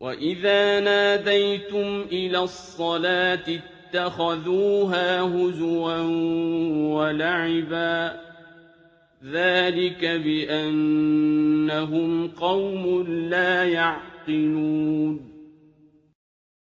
وَإِذَا نَادَيْتُمْ إِلَى الصَّلَاةِ اتَّخَذُوهَا هُزُوًا وَلَعِبًا ۚ ذَٰلِكَ بِأَنَّهُمْ قَوْمٌ لَّا يَعْقِلُونَ